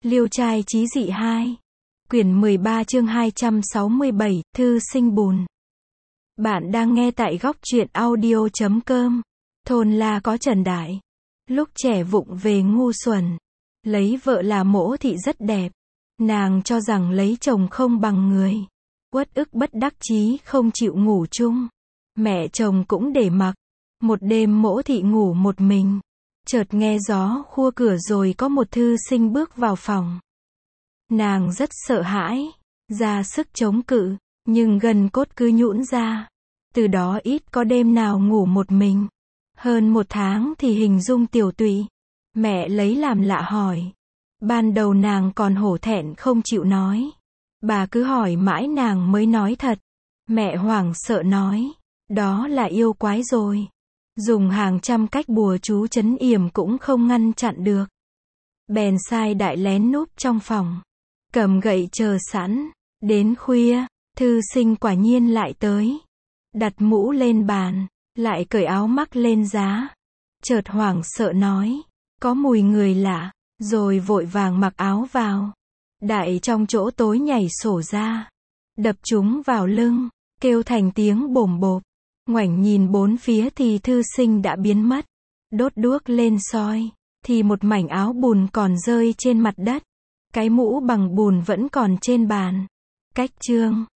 Liêu trai chí dị 2. Quyển 13 chương 267, thư sinh bùn. Bạn đang nghe tại góc truyện audio.com. Thôn La có Trần Đại. Lúc trẻ vụng về ngu xuẩn. Lấy vợ là Mỗ Thị rất đẹp. Nàng cho rằng lấy chồng không bằng người. Uất ức bất đắc chí không chịu ngủ chung. Mẹ chồng cũng để mặc. Một đêm Mỗ Thị ngủ một mình. Chợt nghe gió khua cửa rồi có một thư sinh bước vào phòng. Nàng rất sợ hãi, ra sức chống cự, nhưng gân cốt cứ nhũn ra. Từ đó ít có đêm nào ngủ một mình. Hơn 1 tháng thì hình dung tiểu tụy. Mẹ lấy làm lạ hỏi. Ban đầu nàng còn hổ thẹn không chịu nói. Bà cứ hỏi mãi nàng mới nói thật. Mẹ hoảng sợ nói, đó là yêu quái rồi. Dùng hàng trăm cách bùa chú trấn yểm cũng không ngăn chặn được. Bèn sai Đại lén núp trong phòng. Cầm gậy chờ sẵn. Đến khuya, thư sinh quả nhiên lại tới. Đặt mũ lên bàn, lại cởi áo mắc lên giá. Chợt hoảng sợ nói, có mùi người lạ, rồi vội vàng mặc áo vào. Đại trong chỗ tối nhảy sổ ra, đập chúng vào lưng, kêu thành tiếng bồm bộp. Ngoảnh nhìn bốn phía thì thư sinh đã biến mất. Đốt đuốc lên soi, thì một mảnh áo bùn còn rơi trên mặt đất. Cái mũ bằng bùn vẫn còn trên bàn. Cách chương